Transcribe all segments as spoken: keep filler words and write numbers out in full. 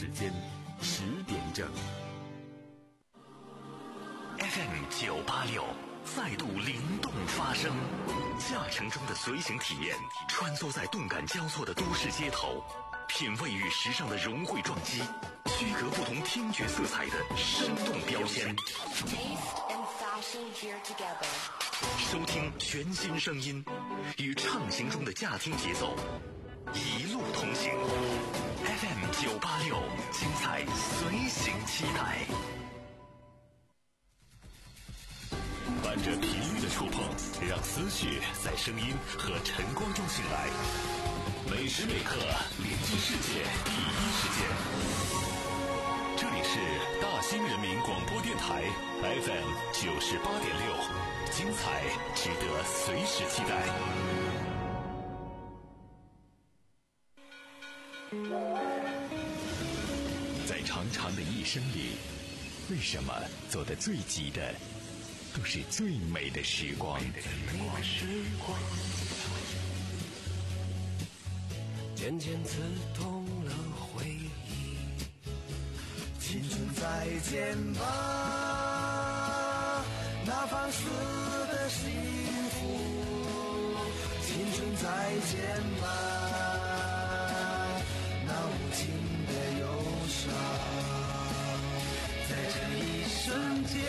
时间十点整。 F M 九八六再度灵动发声，驾乘中的随行体验，穿梭在动感交错的都市街头，品味与时尚的融汇撞击，区隔不同听觉色彩的生动标签。收听全新声音，与畅行中的驾听节奏，一路同行。F M 九八六，精彩随行期待。伴着频率的触碰，让思绪在声音和晨光中醒来。每时每刻连接世界第一时间。这里是大兴人民广播电台 F M 九十八点六，精彩值得随时期待。在长长的一生里，为什么走得最急的都是最美的时光？ 渐渐刺痛了回忆。 青春再见吧，那放肆的幸福。青春再见吧，那无情的忧伤。在这一瞬间，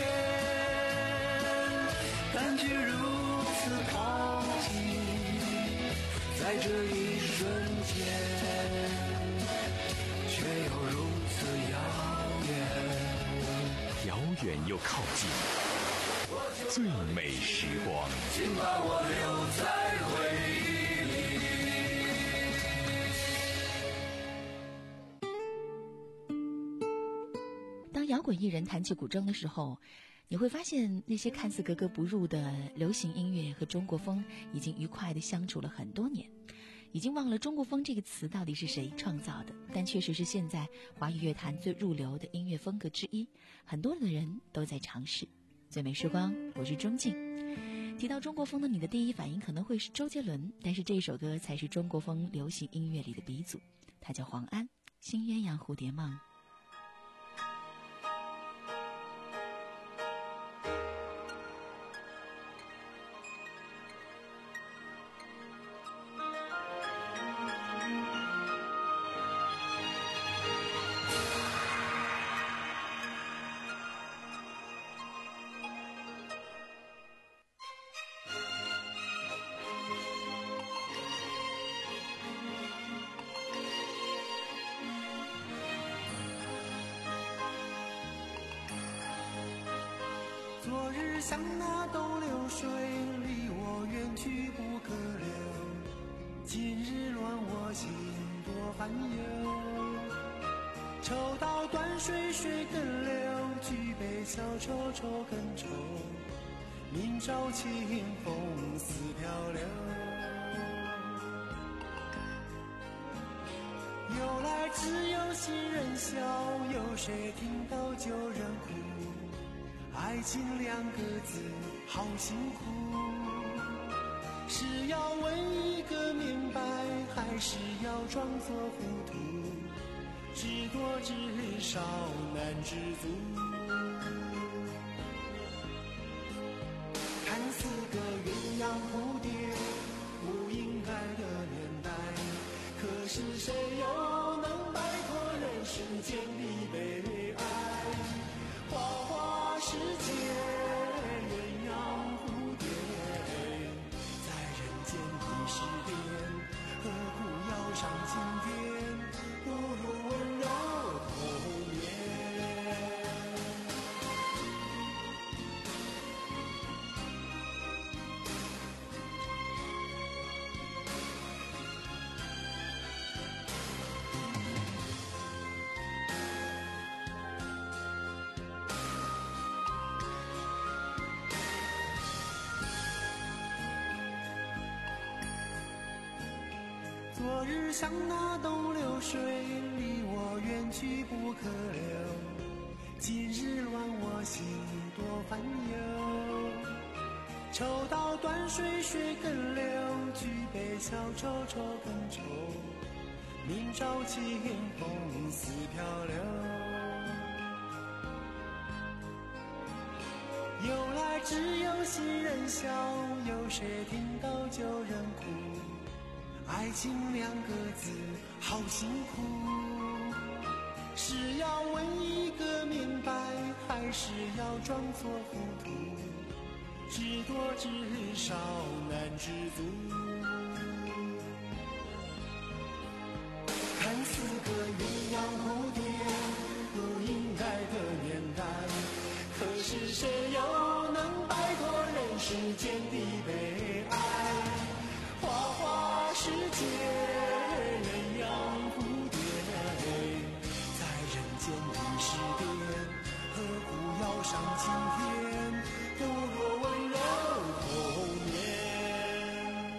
感觉如此靠近，在这一瞬间，却又如此遥远， 遥远又靠近，最美时光， 请把我留在回忆里。当摇滚艺人弹起古筝的时候，你会发现那些看似格格不入的流行音乐和中国风已经愉快地相处了很多年，已经忘了中国风这个词到底是谁创造的，但确实是现在华语乐坛最入流的音乐风格之一，很多的人都在尝试。最美时光，我是钟静。提到中国风的你的第一反应可能会是周杰伦，但是这首歌才是中国风流行音乐里的鼻祖，它叫黄安，新鸳鸯蝴蝶梦。 昨日像那东流水，离我远去不可留。今日乱我心，多烦忧。抽刀断水，水更流，举杯消愁，愁更愁。明朝清风似飘流。由来只有新人笑，有谁听到旧人哭？爱情两个字好辛苦，是要问一个明白，还是要装作糊涂？知多知少难知足。看似个鸳鸯蝴蝶不应该的年代，可是谁又能摆脱人世间的悲哀？花花世界鸳鸯蝴蝶，在人间的诗典，何苦要上青天？不如温柔童年。昨日像那东流水，离我远去不可留。今日乱我心，多烦忧。抽刀断水，水更流，举杯消愁，愁更愁。明朝清风似飘流。 有新人笑，有谁听到旧人哭？爱情两个字好辛苦，是要问一个明白，还是要装作糊涂？知多知少难知足，看似个鸳鸯蝴蝶不应该的年代，可是谁又能摆脱人世间的悲哀？花花世界鸳鸯蝴蝶，在人间的诗典，何苦要上青天？不若温柔童年。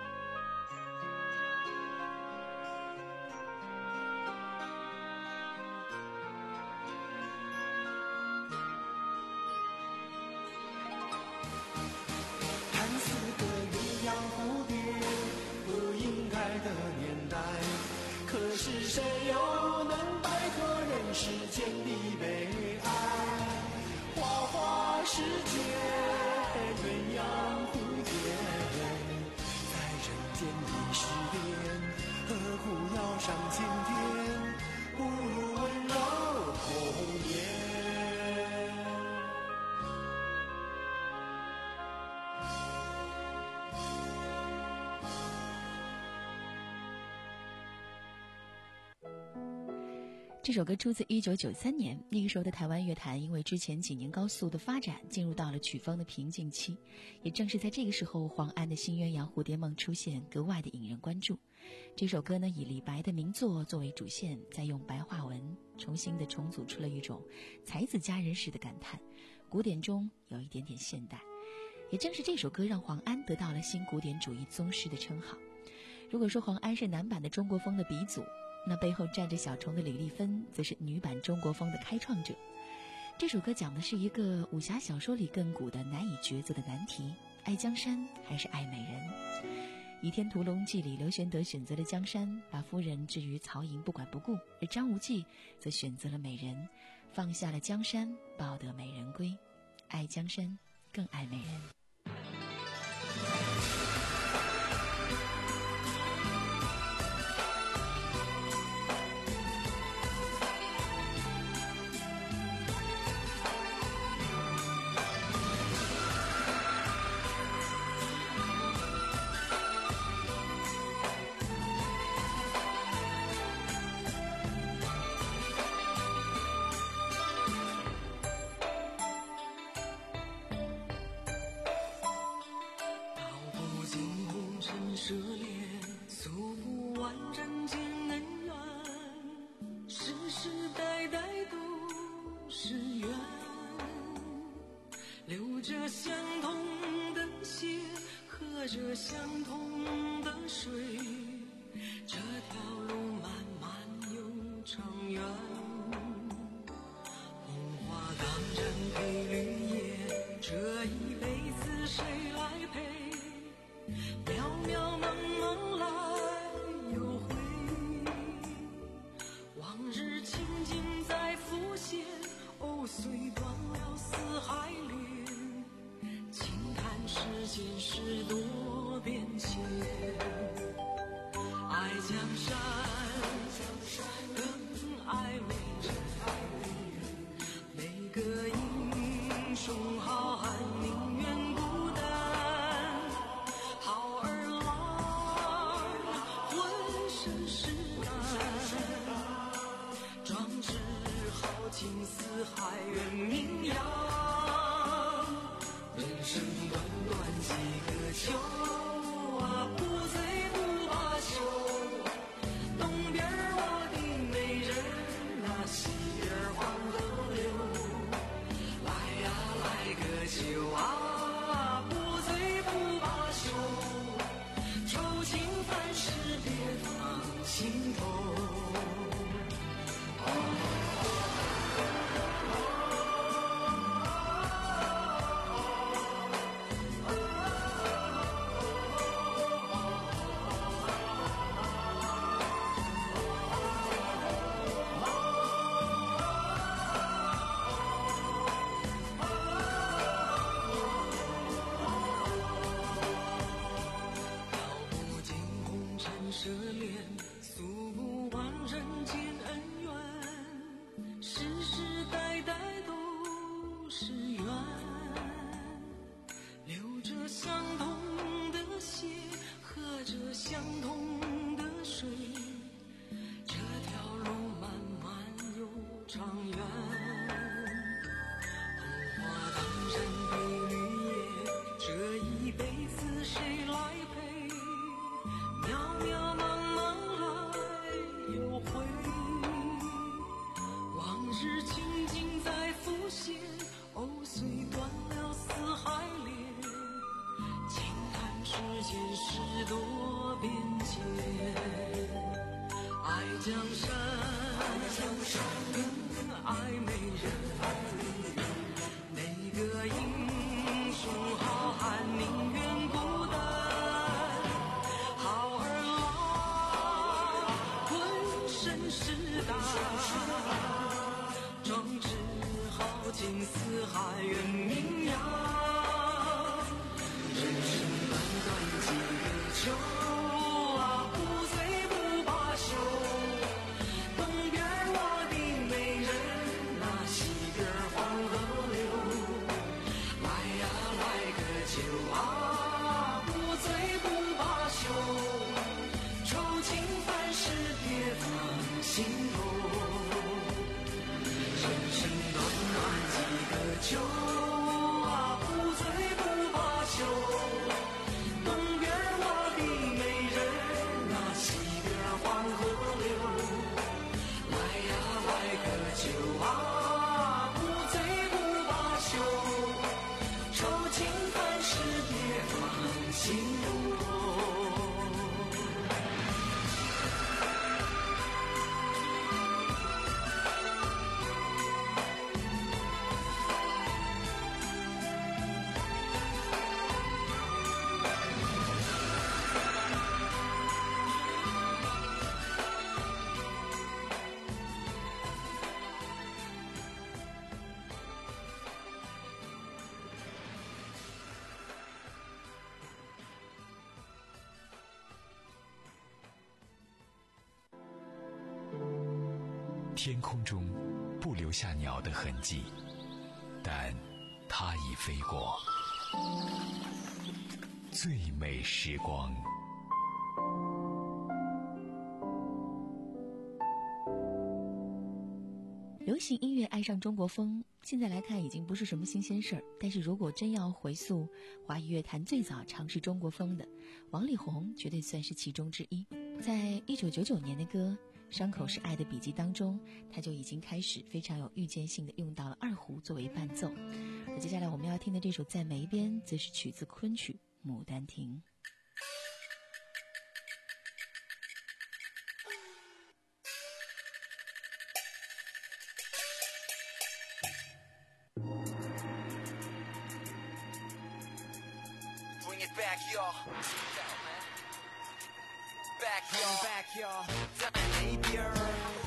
看似个鸳鸯蝴蝶不应该的年代，可是谁又能摆脱人世间的悲哀？花花世界鸳鸯蝴蝶，在人间的诗典，何苦要上青天？不如温柔童年。 这首歌出自一九九三年，那个时候的台湾乐坛因为之前几年高速的发展，进入到了曲风的瓶颈期。也正是在这个时候，黄安的新鸳鸯蝴蝶梦出现，格外的引人关注。这首歌呢，以李白的名作作为主线，再用白话文重新的重组出了一种才子佳人式的感叹，古典中有一点点现代。也正是这首歌让黄安得到了新古典主义宗师的称号。如果说黄安是男版的中国风的鼻祖，那背后站着小虫的李丽芬则是女版中国风的开创者。这首歌讲的是一个武侠小说里亘古的难以抉择的难题，爱江山还是爱美人。《倚天屠龙记》里，刘玄德选择了江山，把夫人置于曹营不管不顾，而张无忌则选择了美人，放下了江山，抱得美人归。爱江山更爱美人。 涉猎，诉不完人间恩怨，世世代代都是缘，流着相同的血，喝着相同的水，这条路漫漫又长远。红花当然配绿叶，这一辈子谁来陪？渺渺茫茫来又回，往日情景再浮现，哦，虽断了四海连，轻叹世间事多变迁。爱江山更爱美人，每个英雄好汉宁愿孤单，好儿郎浑身是胆，壮志豪情四海远名扬。人生短短几个秋啊，不醉不罢休。东边我的美人啊，西边黄河流。来呀来个秋啊，不醉不罢休。愁情烦事别放心头。 心似海远名扬。人生短短几个秋啊，不醉不罢休。东边我的美人啊，西边黄河流。来呀来个酒啊，不醉不罢休。愁情烦事别放心头。人生短短几个秋啊，不醉不罢休。东边我的美人啊，西边黄河流。来呀来个酒啊，不醉不罢休。愁情烦事别放心头。 天空中不留下鸟的痕迹，但它已飞过。最美时光。 流行音乐爱上中国风，现在来看已经不是什么新鲜事儿。但是如果真要回溯华语乐坛最早尝试中国风的，王力宏绝对算是其中之一。在一九九九年的歌《伤口是爱的笔记》当中，他就已经开始非常有预见性的用到了二胡作为伴奏。而接下来我们要听的这首《在梅边》则是取自昆曲《牡丹亭》。 Back y'all, back y'all, back y'all, 在那边儿。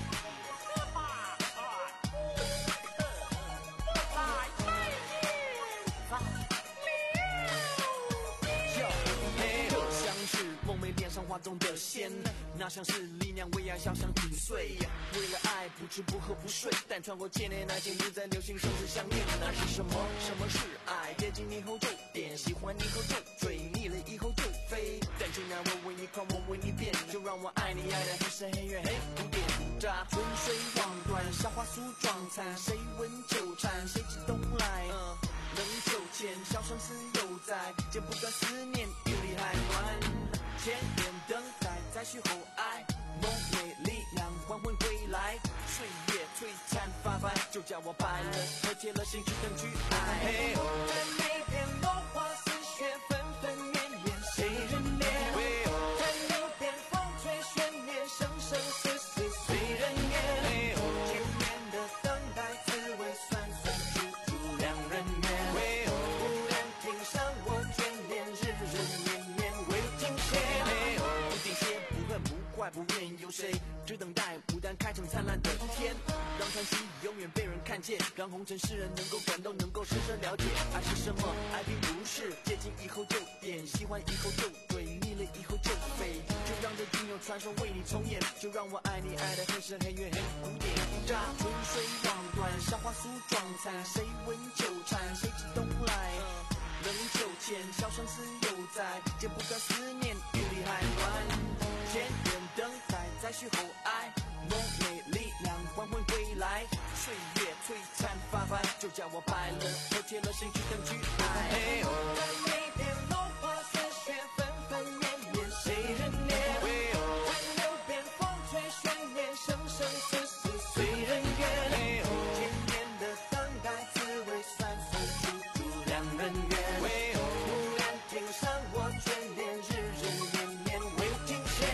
像是梦寐脸上画中的仙，那像是力量为爱小想紧碎。为了爱不吃不喝不睡，但穿过千年爱情不再流行生死相恋。那是什么？什么是爱？接近你后就点，喜欢你后就追，腻了以后就飞。但既然我为你狂，我为你变，就让我爱你爱的黑深黑远黑不变。乍春水望断，夏花酥妆残，谁闻纠缠，谁知东来？嗯冷酒前，笑声似犹在，剪不断思念，雨里还暖。千年等待，再续后爱，梦寐力量缓缓归来。岁月璀璨发白，就叫我白了，和解了心去等去爱。在那边落花似雪，纷纷绵绵，谁人怜？在那边风吹悬念，生生死死随人念。千年的等待，滋味酸酸苦苦两人愿。无人听上我眷恋，日日绵绵未停歇。不停歇，不恨不怪，不怨有谁？只等待牡丹开成灿烂的天，让传奇永远被人看见，让红尘世人能够感动，能够深深了解爱是什么。爱并不是接近以后就点，喜欢以后就追，腻了以后就飞。就让这经有传说为你重演，就让我爱你爱的黑深黑远黑古典。乍春水望断，夏花酥妆残，谁闻纠缠，谁知东来？冷酒前，笑声似犹在，剪不断思念，雨里还暖。千年等待，再续后爱，梦寐力量缓缓归来。岁月璀璨发白，就叫我白了，和解了心去等去爱。在那边落花似雪，纷纷绵绵，谁人怜？在那边风吹悬念，生生死死随人愿。千年的等待，滋味酸酸苦苦两人愿。无人听上我眷恋，日日绵绵未停歇。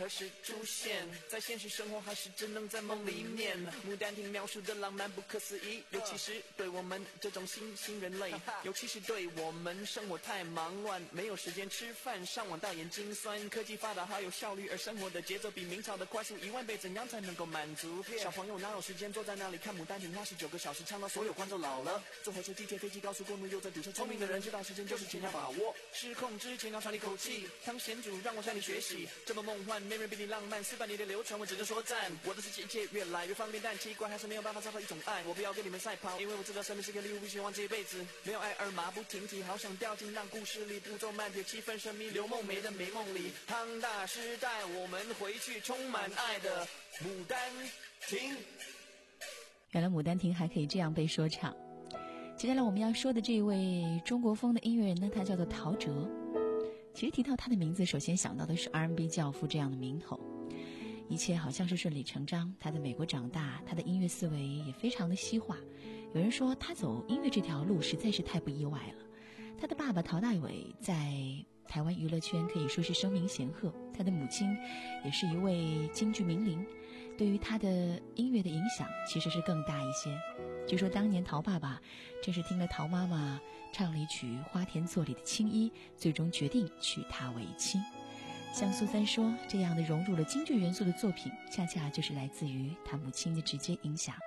何时出现？在现实生活还是只能在梦里面？牡丹亭描述的浪漫不可思议，尤其是对我们这种新兴人类，尤其是对我们生活太忙乱，没有时间吃饭，上网到眼睛酸。科技发达好有效率，而生活的节奏比明朝的快速一万倍，怎样才能够满足？小朋友哪有时间坐在那里看牡丹亭？那是九个小时唱到所有观众老了。坐火车、地铁、飞机、高速公路又在堵车，聪明的人知道时间就是钱要把握。失控之前要喘一口气，汤贤主让我向你学习，这么梦幻，没人比你浪漫。四百年的流传，我只能说赞。我的世界一切越来越方便，但奇怪还是没有办法找到一种爱。我不要跟你们赛跑，因为我知道生命是个礼物，必须忘这一辈子。没有爱而马不停蹄，好想掉进让故事里步骤慢点，气氛神秘，刘梦梅的美梦里。汤大时代，我们回去充满爱的牡丹亭。 原来牡丹亭还可以这样被说唱。接下来我们要说的这位中国风的音乐人呢，他叫做陶喆。其实提到他的名字，首先想到的是 R and B 教父这样的名头，一切好像是顺理成章。他在美国长大，他的音乐思维也非常的西化。有人说他走音乐这条路实在是太不意外了。他的爸爸陶大伟在台湾娱乐圈可以说是声名显赫，他的母亲也是一位京剧名伶，对于他的音乐的影响其实是更大一些。据说当年陶爸爸正是听了陶妈妈唱了一曲《花田作》里的青衣，最终决定娶她为妻。像苏三说，这样的融入了京剧元素的作品，恰恰就是来自于他母亲的直接影响。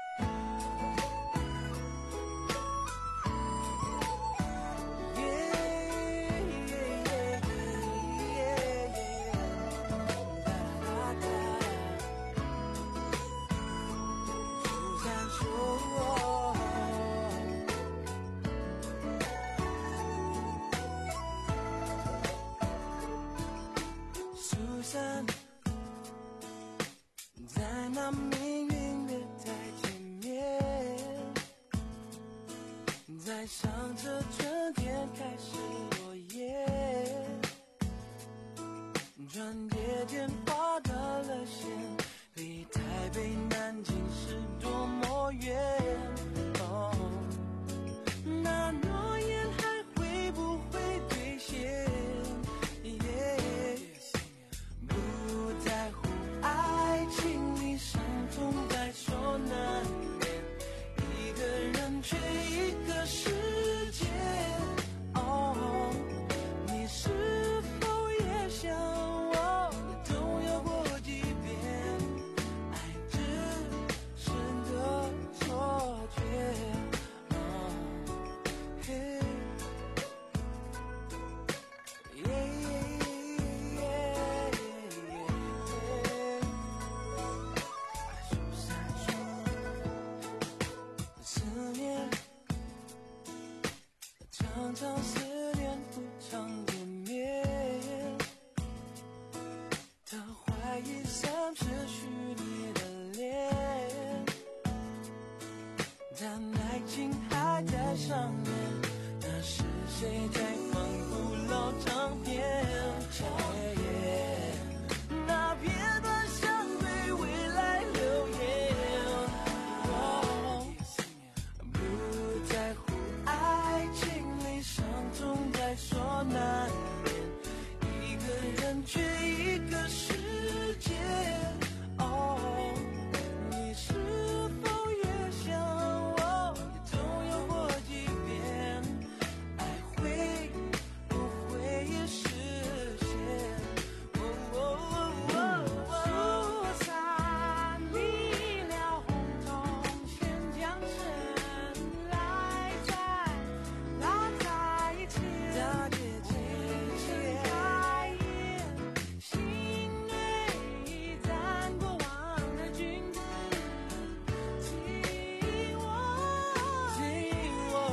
在那命运月台前面，在想着春天开始落叶，转眼间画到了线，离台北南京是多么远。哦，那诺言还会不会兑现？不在乎爱情里伤痛在所难免，一个人却一个世界。哦，你是否也像我，也动摇过几遍？爱只是个错觉。哦，嘿，耶。常常思念不常见面，他怀疑像是虚拟的脸，但爱情还在上面，那是谁在放古老唱片？那片段像对未来留言。哦，不在乎爱情伤痛在所难免，一个人却一个世界。哦，你是否也像我，也动摇过几遍？爱会不会也实现？哦哦哦哦，疏散离了红铜线，将深爱在拉在一起，大姐姐开眼，心内站过往的君子，听我，听我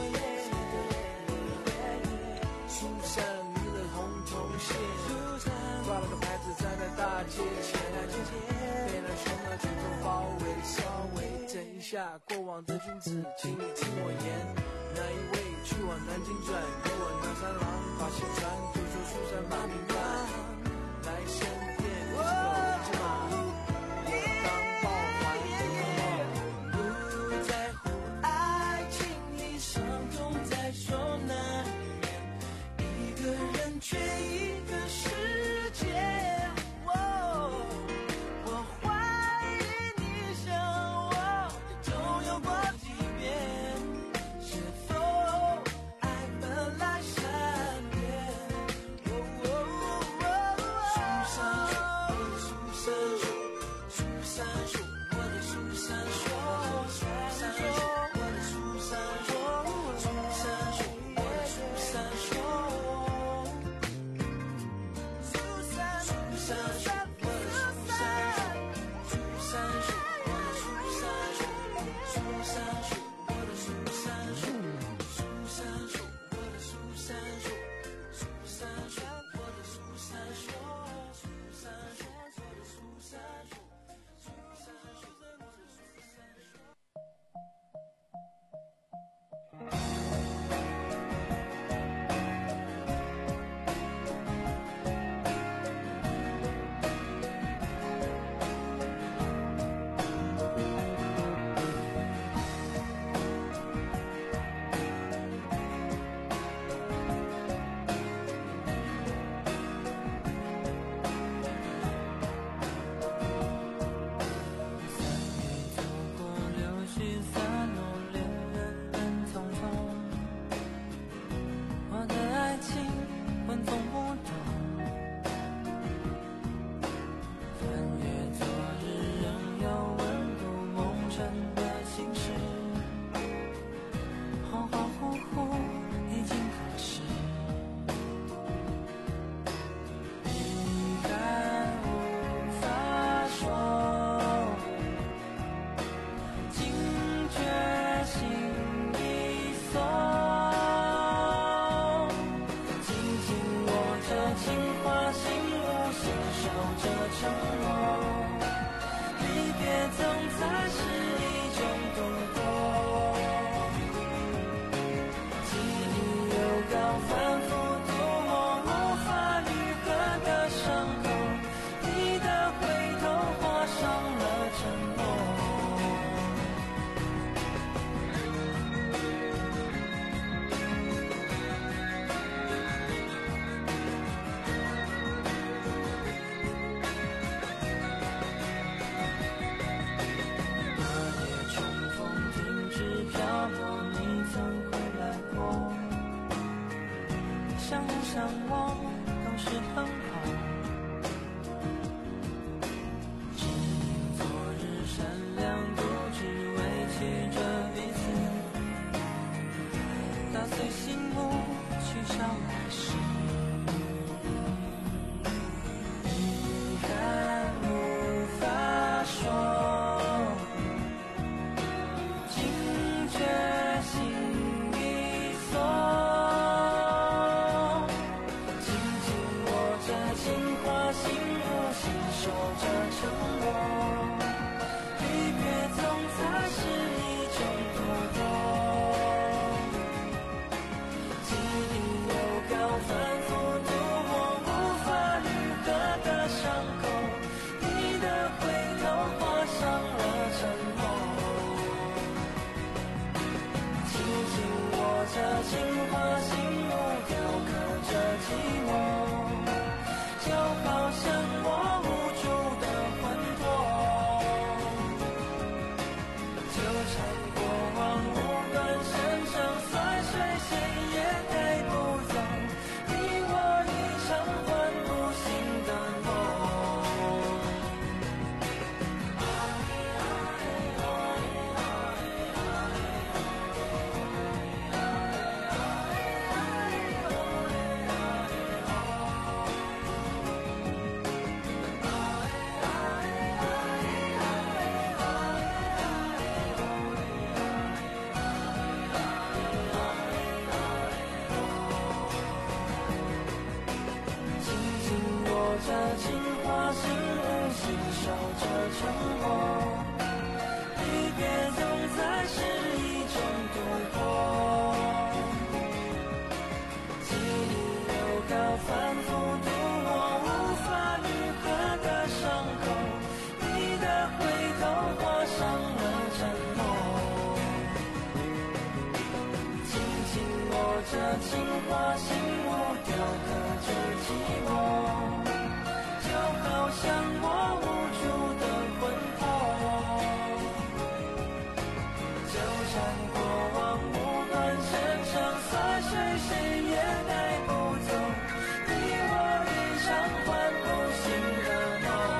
耶。疏散离了红铜线，挂了个牌子站在大街前，被那喧闹群众包围包围。等一下，过往的君子，请你听我言。那一位去往南京转，给我那三郎把信传，就说书山把明白，来身边是狗之马，我当报还。不在乎爱情里伤痛在所难免，一个人却一个世界。哦， 这情话心无雕刻着寂寞，就好像我无助的魂魄，纠缠过往无端深长似水，谁也带不走你我日常唤不醒的梦。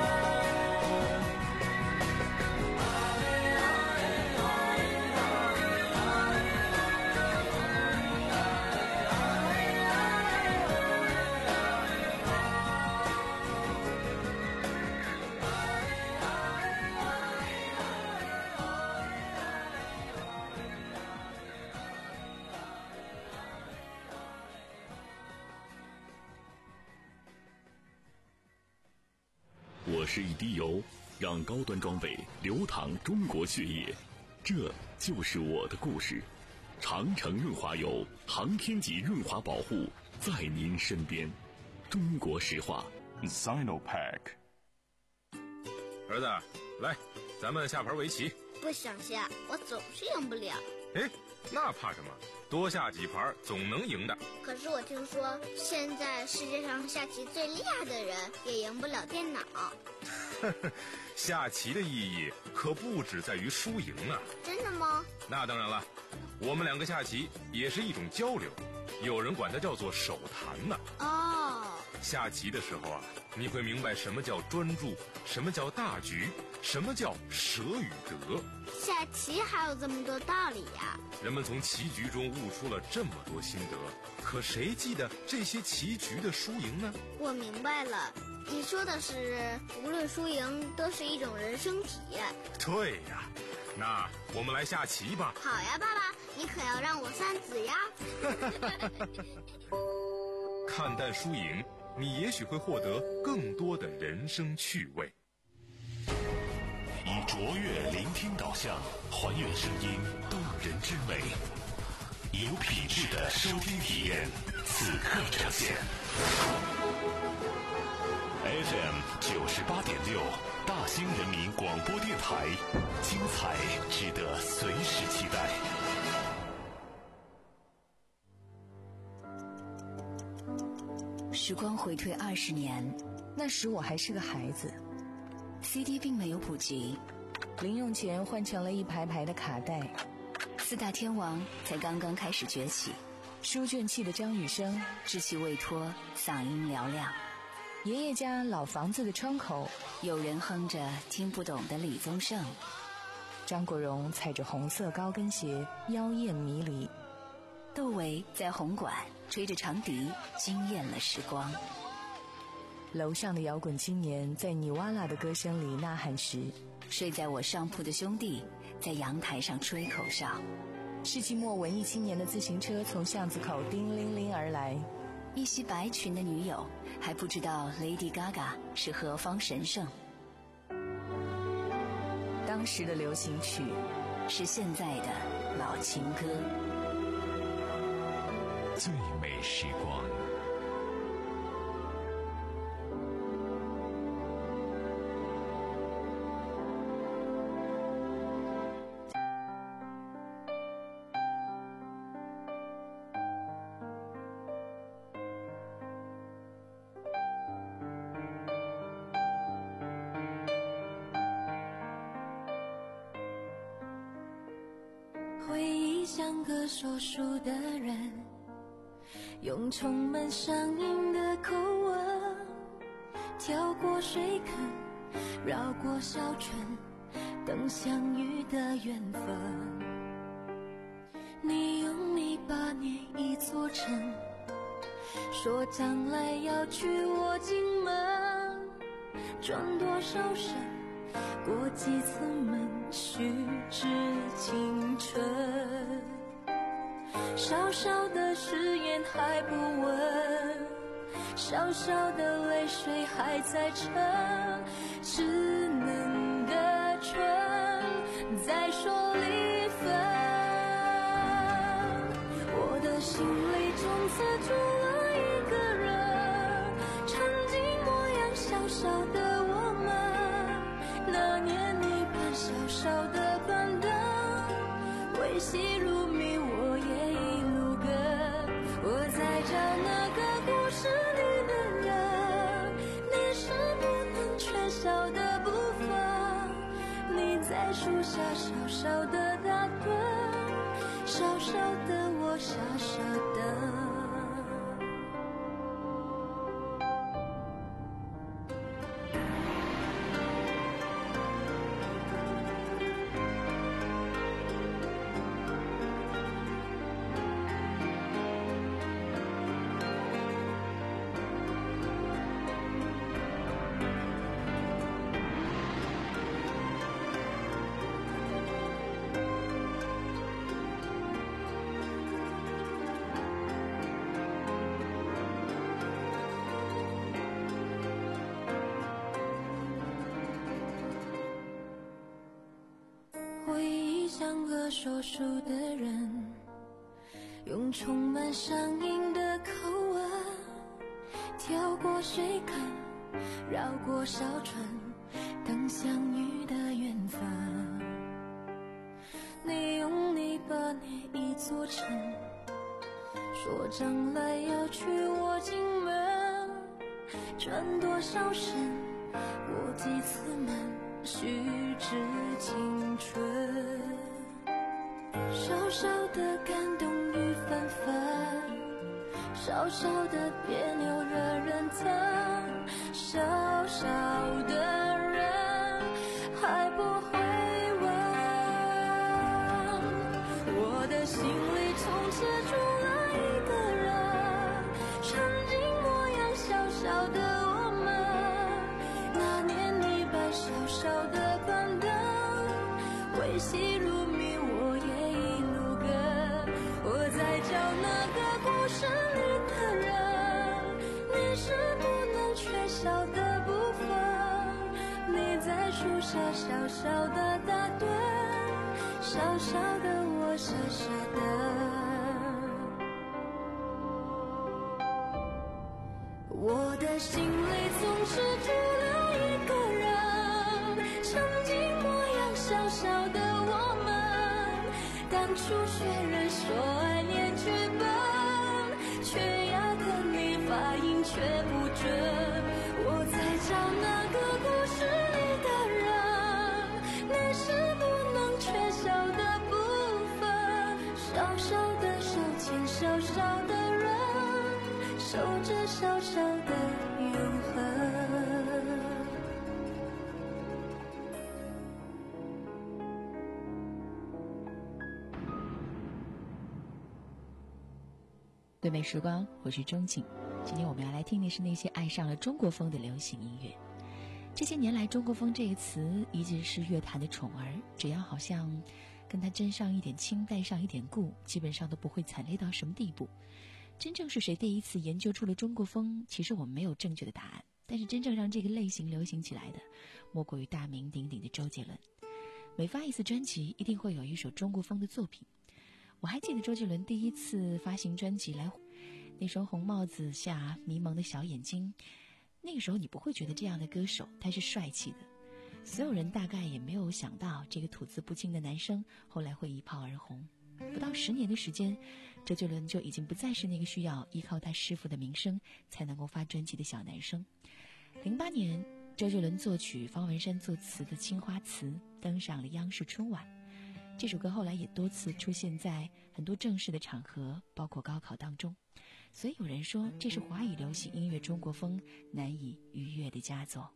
我是一滴油，让高端装备流淌中国血液，这就是我的故事。长城润滑油，航天级润滑保护，在您身边。中国石化 Sinopack。 儿子，来，咱们下盘围棋。 不想下，我总是赢不了。 哎，那怕什么？多下几盘总能赢的。 可是我听说，现在世界上下棋最厉害的人也赢不了电脑。 下棋的意义可不只在于输赢啊。 真的吗？ 那当然了，我们两个下棋也是一种交流，有人管它叫做手谈呢。 哦， 下棋的时候啊，你会明白什么叫专注，什么叫大局，什么叫舍与得。 下棋还有这么多道理呀！ 人们从棋局中悟出了这么多心得，可谁记得这些棋局的输赢呢？ 我明白了，你说的是无论输赢都是一种人生体验。 对呀，那我们来下棋吧。 好呀，爸爸，你可要让我三子呀。 看淡输赢，你也许会获得更多的人生趣味。 以卓越聆听导向，还原声音动人之美，有品质的收听体验，此刻呈现。F M 九十八点六，大兴人民广播电台，精彩值得随时期待。 时光回退二十年，那时我还是个孩子。C D 并没有普及，零用钱换成了一排排的卡带。四大天王才刚刚开始崛起，书卷气的张雨生稚气未脱，嗓音嘹亮。爷爷家老房子的窗口，有人哼着听不懂的李宗盛。张国荣踩着红色高跟鞋，妖艳迷离。窦唯在红馆吹着长笛，惊艳了时光。楼上的摇滚青年在尼瓦拉的歌声里呐喊时，睡在我上铺的兄弟在阳台上吹口哨。世纪末文艺青年的自行车从巷子口叮铃铃而来，一袭白裙的女友还不知道 Lady Gaga 是何方神圣。当时的流行曲是现在的老情歌。 最美时光。 回忆像个说书的人，用充满乡音的口吻，跳过水坑，绕过小村，等相遇的缘分。你用泥巴捏一座城，说将来要娶我进门，转多少身，过几次门，虚掷青春。小小的誓言还不稳，小小的泪水还在撑，稚嫩的唇再说离分。我的心里从此住了一个人，曾经模样小小的我们，那年你搬小小的板凳，维系如谜，我也一路跟树下小小的打盹，小小的我傻傻的。回忆像个说书的人，用充满乡音的口吻，跳过水坑，绕过小船，等相遇的缘分。你用泥巴捏一座城，说将来要娶我进门，转多少身，过几次门，虚掷青春。小小的感动雨纷纷，小小的别扭惹人疼，小小的人还不会问。我的心里从此住了一个人，曾经模样小小的我们，那年你把小小的板凳，维系如谜我也一路跟。我在讲那个故事里的人，你是不能缺少的部分。你在树下小小的打盹，小小的我傻傻的。我的心里总是住了一个人，曾经模样小小的我们，当初学人说爱念剧本，却压根你发音却不准。我在找那个故事里的人，你是不能缺少的部分。小小的手牵小小的人，守着小小的永恒。 对美时光，我是钟景。今天我们要来听的是那些爱上了中国风的流行音乐。这些年来，中国风这个词一直是乐坛的宠儿，只要好像跟它沾上一点亲，带上一点故，基本上都不会惨烈到什么地步。真正是谁第一次研究出了中国风，其实我们没有正确的答案。但是真正让这个类型流行起来的，莫过于大名鼎鼎的周杰伦。每发一次专辑，一定会有一首中国风的作品。我还记得周杰伦第一次发行专辑来，那双红帽子下迷蒙的小眼睛，那个时候你不会觉得这样的歌手他是帅气的，所有人大概也没有想到这个吐字不清的男生后来会一炮而红。不到十年的时间，周杰伦就已经不再是那个需要依靠他师傅的名声才能够发专辑的小男生。零八年，周杰伦作曲，方文山作词的《青花瓷》登上了央视春晚。这首歌后来也多次出现在很多正式的场合，包括高考当中。所以有人说，这是华语流行音乐中国风难以逾越的佳作。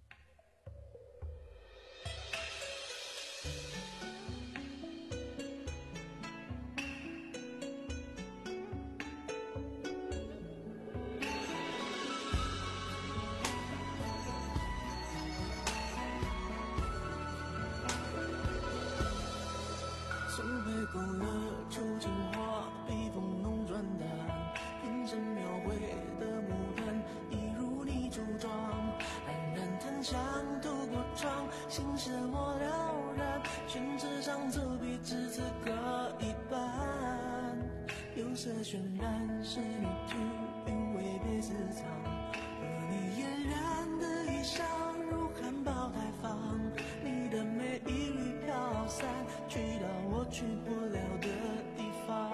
手背勾勒出情话，笔锋浓转淡，平生描绘的牡丹，一如你柱状，安然檀香透过窗，心事我了然，宣纸上走笔至此各一半，有色渲染是你图韵味别私藏，和你嫣然的衣裳如含苞待放，你的美一缕飘散，去到我去不了的地方。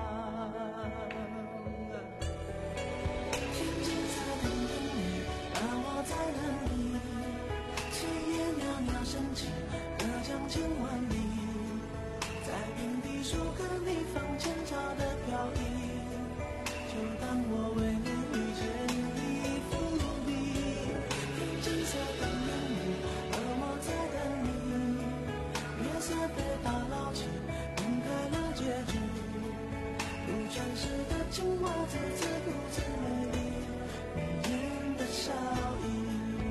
轻轻擦干眼泪，而我在哪里？炊烟袅袅升起，隔江千万里。 树和你房前草的飘逸，就当我为你遇见你伏笔，用金色的言语，而我在等你。月色被打捞起，晕开了结局。如传世的青蛙，自自独自美丽，迷人的笑意。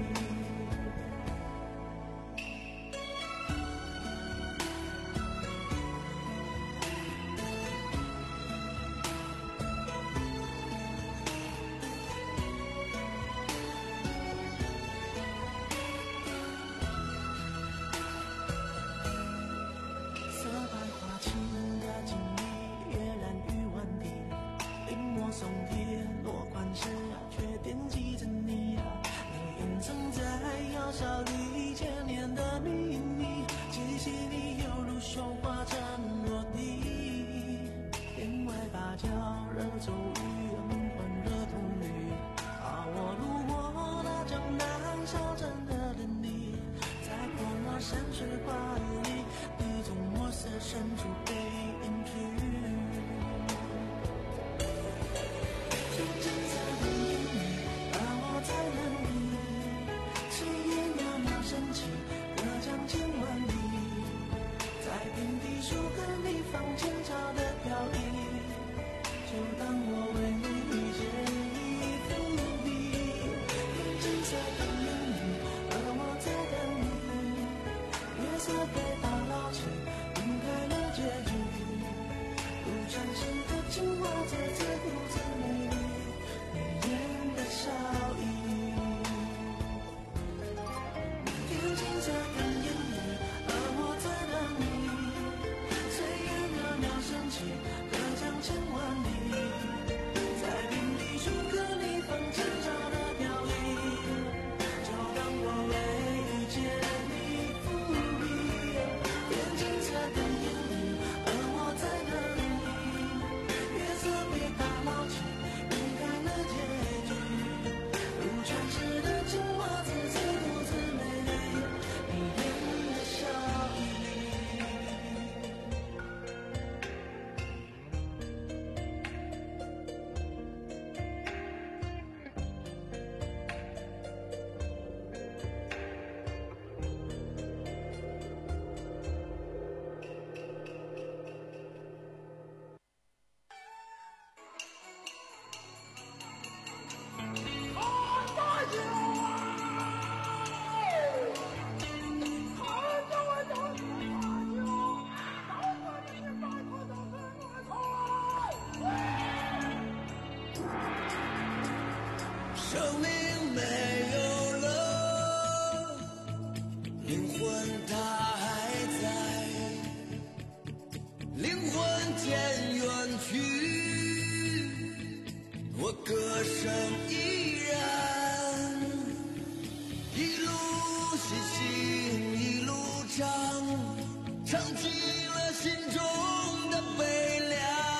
松铁落款时啊，却惦记着你啊。你隐藏在窑烧里千年的秘密，气息里犹如绣花针落地。天外芭蕉惹骤雨，梦幻惹童女。啊，我路过那江南小镇的人里，在泼墨山水画里，你从墨色深处被隐去。 生命没有了，灵魂它还在，灵魂渐远去，我歌声依然，一路细行一路唱，唱尽了心中的悲凉。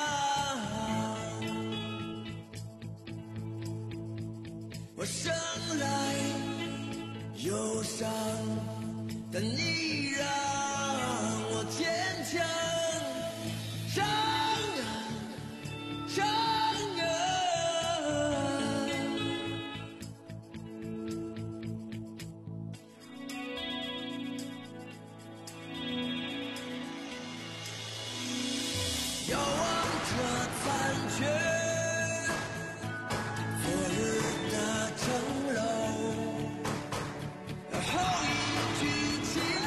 我生来忧伤，但你让我坚强。伤啊，伤啊！遥望着残缺。后一句情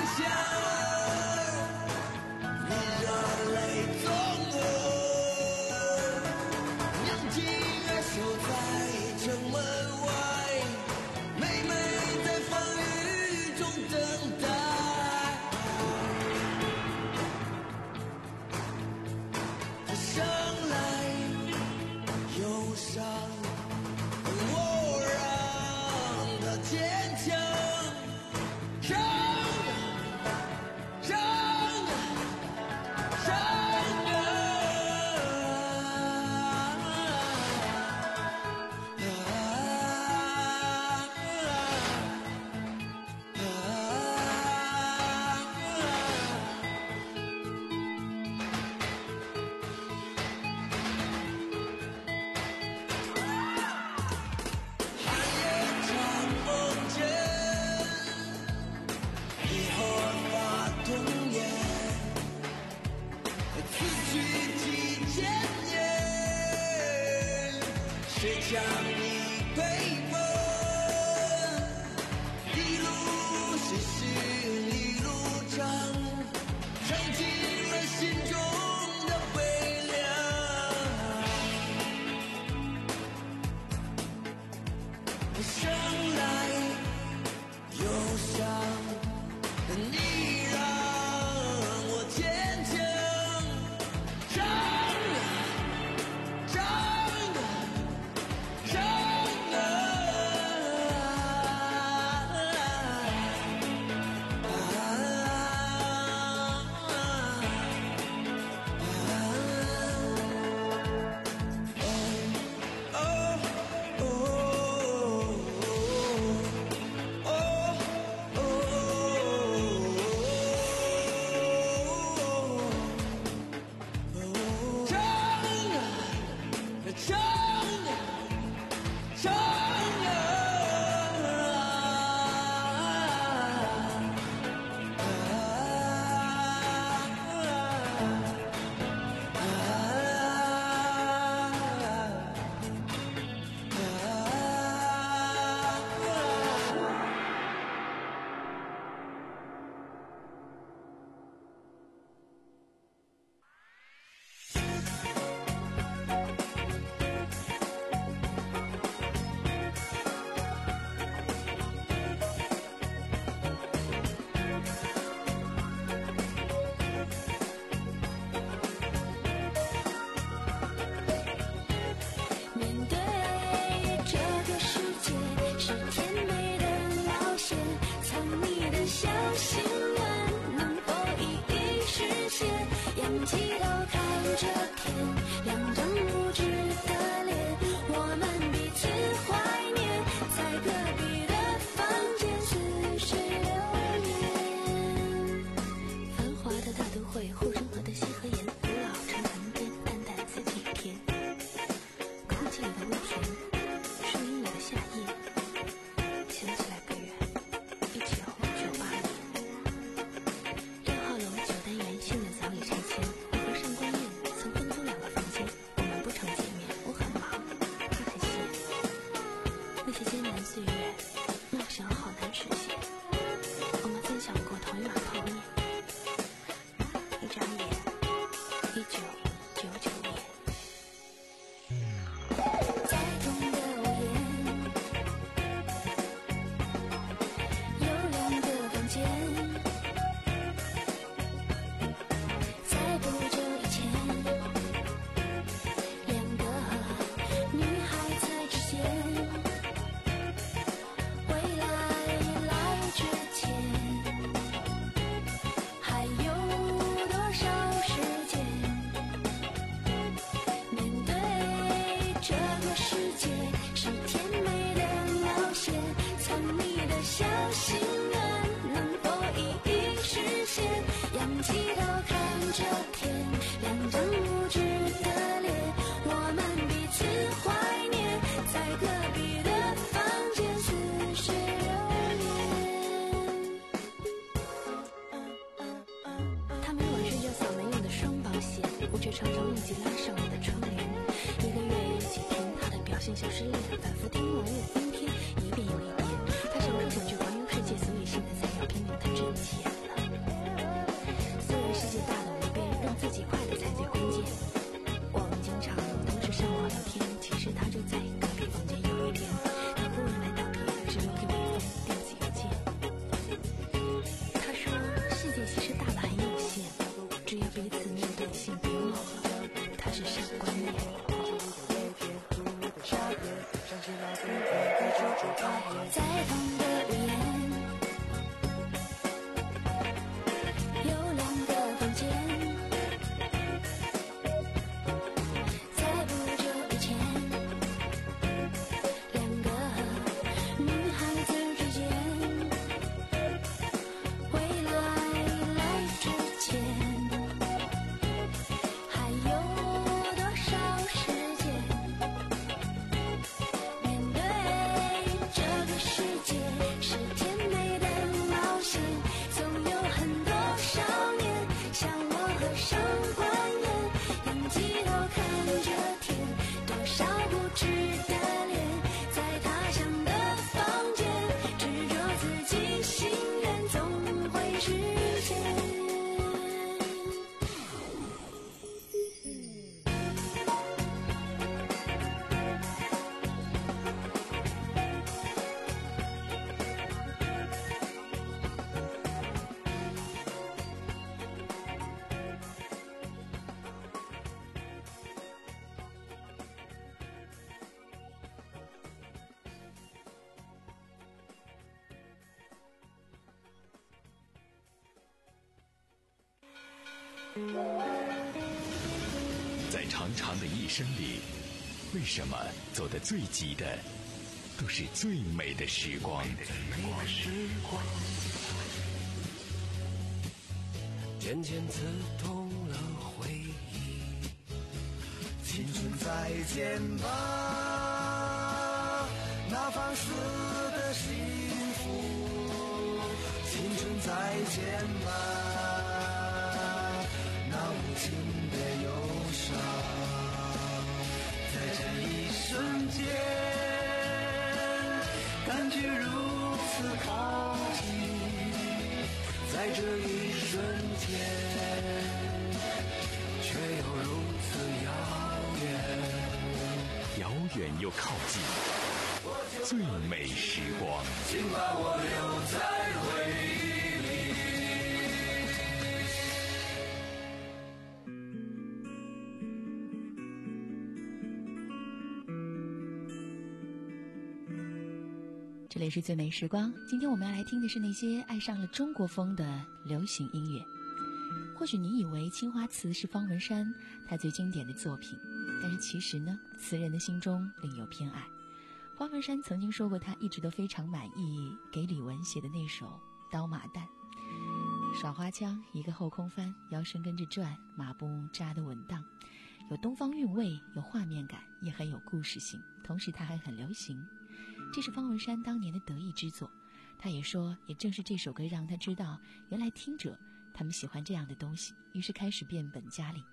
将你推分，一路是是一路长，尝尽了心中的悲凉。生来忧伤，你让我坚强。长啊，长啊，长啊！ 在在长长的一生里，为什么走得最急的都是最美的时光？ 渐渐刺痛了回忆，青春再见吧，那放肆的幸福，青春再见吧，那无情的忧伤，在这一瞬间感觉如此靠近，在这一瞬间却又如此遥远， 遥远又靠近，最美时光， 请把我留在回忆里。 这里是最美时光，今天我们要来听的是那些爱上了中国风的流行音乐。或许你以为《青花瓷》是方文山他最经典的作品，但是其实呢，词人的心中另有偏爱。方文山曾经说过，他一直都非常满意给李玟写的那首《刀马旦》，耍花枪，一个后空翻，腰身跟着转，马步扎得稳当，有东方韵味，有画面感，也很有故事性，同时它还很流行。这是方文山当年的得意之作。他也说，也正是这首歌让他知道，原来听者他们喜欢这样的东西，于是开始变本加厉。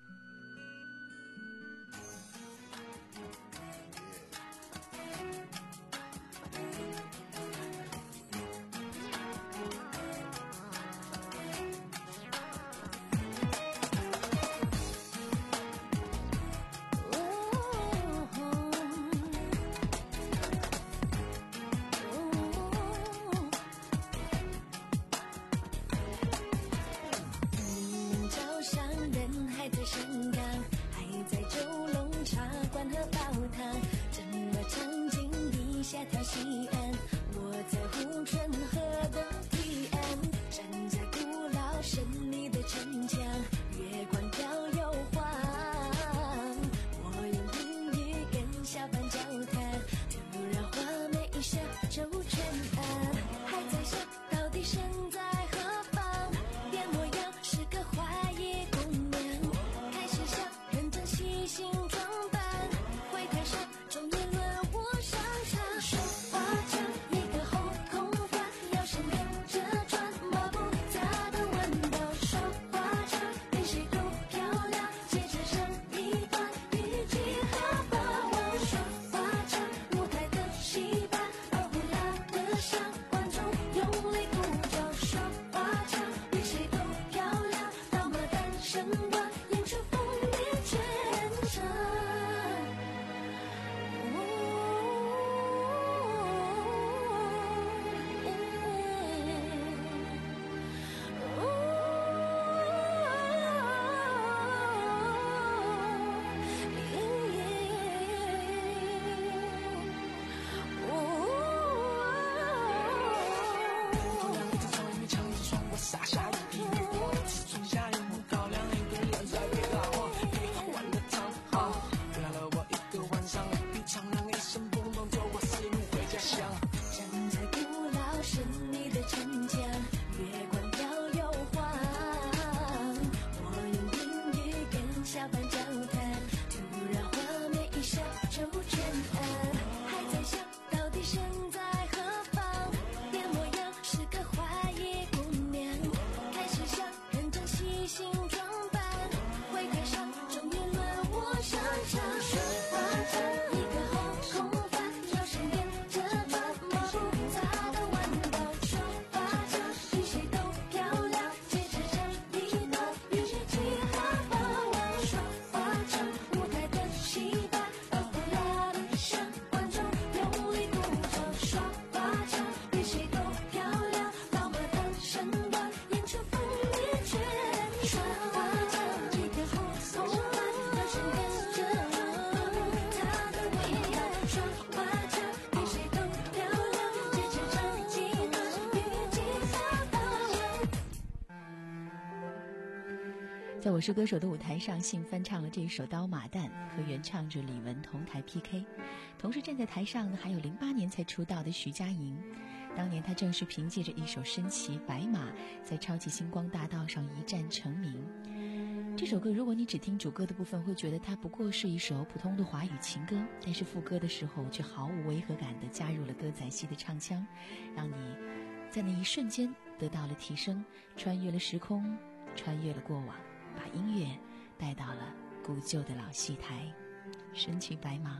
在我是歌手的舞台上，信翻唱了这一首《刀马旦》，和原唱者李玟同台 P K。同时站在台上的还有零八年才出道的徐佳莹，当年她正是凭借着一首《升旗白马》在超级星光大道上一战成名。这首歌如果你只听主歌的部分，会觉得它不过是一首普通的华语情歌，但是副歌的时候却毫无违和感地加入了歌仔戏的唱腔，让你在那一瞬间得到了提升，穿越了时空，穿越了过往，把音乐带到了古旧的老戏台。升旗白马。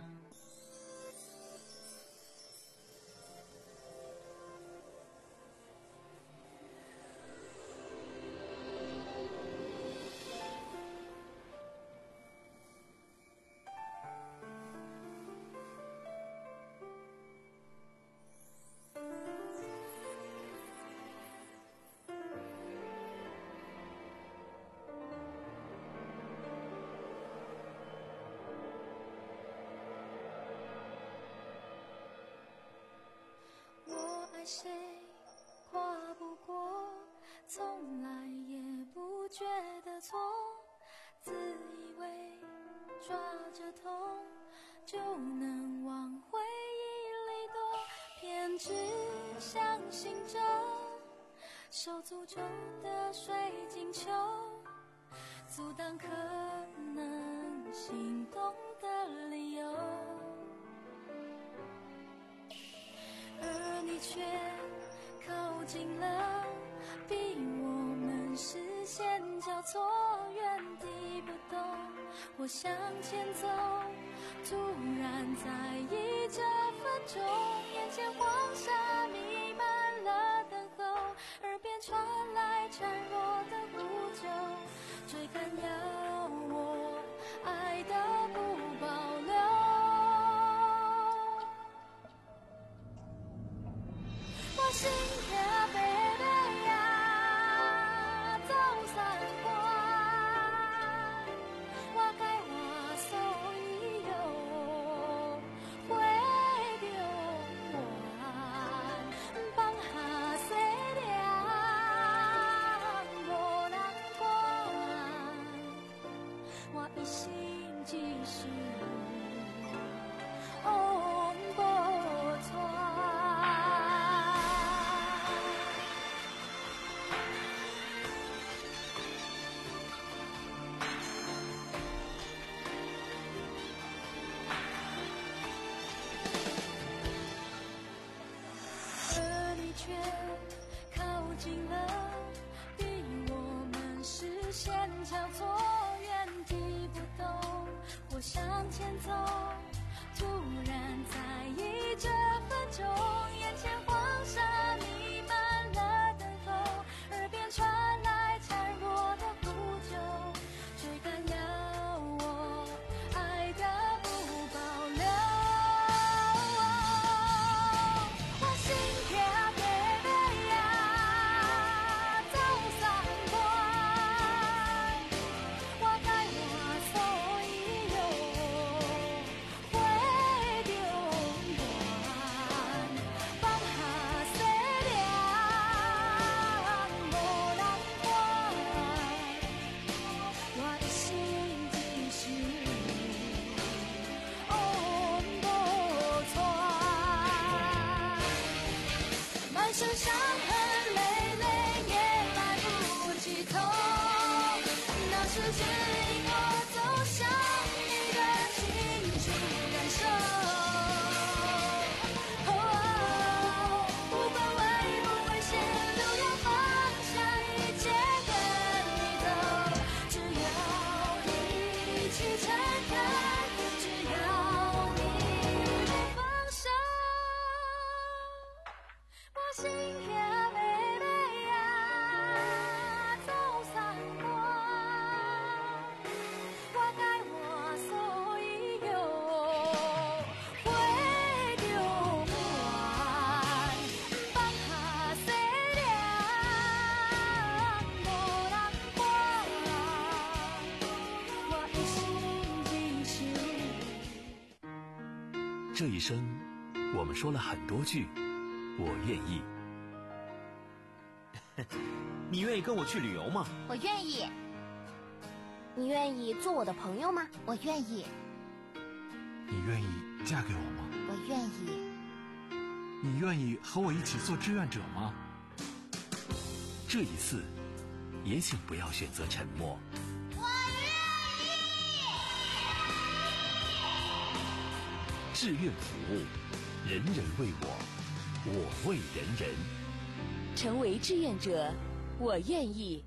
谁跨不过，从来也不觉得错，自以为抓着痛就能往回忆里躲，偏只相信着受诅咒的水晶球，阻挡可能心动的理由，而你却靠近了，逼我们视线交错，原地不动。我向前走，突然在意这分钟，眼前黄沙弥漫了等候，耳边传来孱弱的呼救，追赶要我爱的不保留。我心跳贝贝呀，走三关，我该话所以有会着我放下西凉无人管，我一心只想往无传。靠近了，逼我们视线交错，原地不动。我向前走，突然在意这分钟，眼前黄沙弥漫了等候，耳边传来孱弱的呼救，追赶要我爱的不保留。我心跳身伤痕累累也来不及痛，那是指引我走向你的清楚感受。哦，不管危不危险，都要放下一切跟你走。只要你去承认，只要你不放手。我心跳贝贝呀，走三关，我该我所以有会着我放下西凉无人管，我一心只想。 这一生，我们说了很多句我愿意。 你愿意跟我去旅游吗？ 我愿意。 你愿意做我的朋友吗？我愿意。 你愿意嫁给我吗？ 我愿意。 你愿意和我一起做志愿者吗？ 这一次，也请不要选择沉默。 我愿意。 志愿服务，人人为我，我为人人。 成为志愿者，我愿意。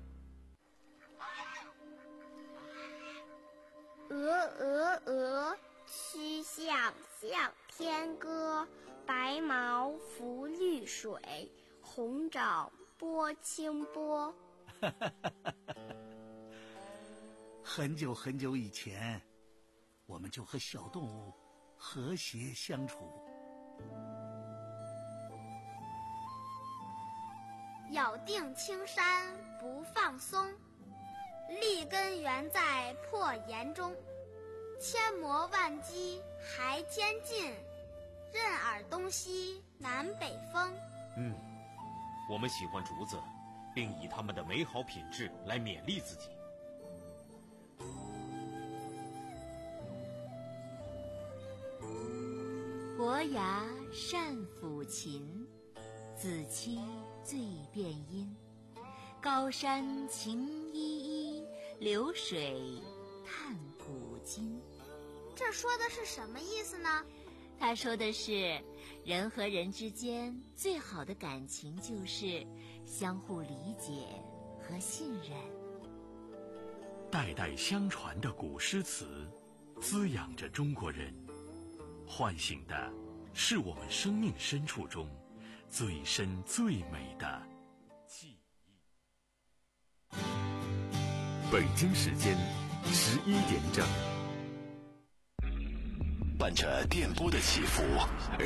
鹅鹅鹅，曲项向天歌。白毛浮绿水，红掌拨清波。 很久很久以前，我们就和小动物和谐相处。 咬定青山不放松，立根原在破岩中。千磨万击还坚劲，任尔东西南北风。 嗯，我们喜欢竹子，并以它们的美好品质来勉励自己。 伯牙善抚琴，子期最辨音。高山晴依依，流水叹古今。 这说的是什么意思呢？ 他说的是，人和人之间最好的感情就是相互理解和信任。 代代相传的古诗词，滋养着中国人，唤醒的是我们生命深处中最深最美的记忆。 北京时间十一点整， 伴着电波的起伏而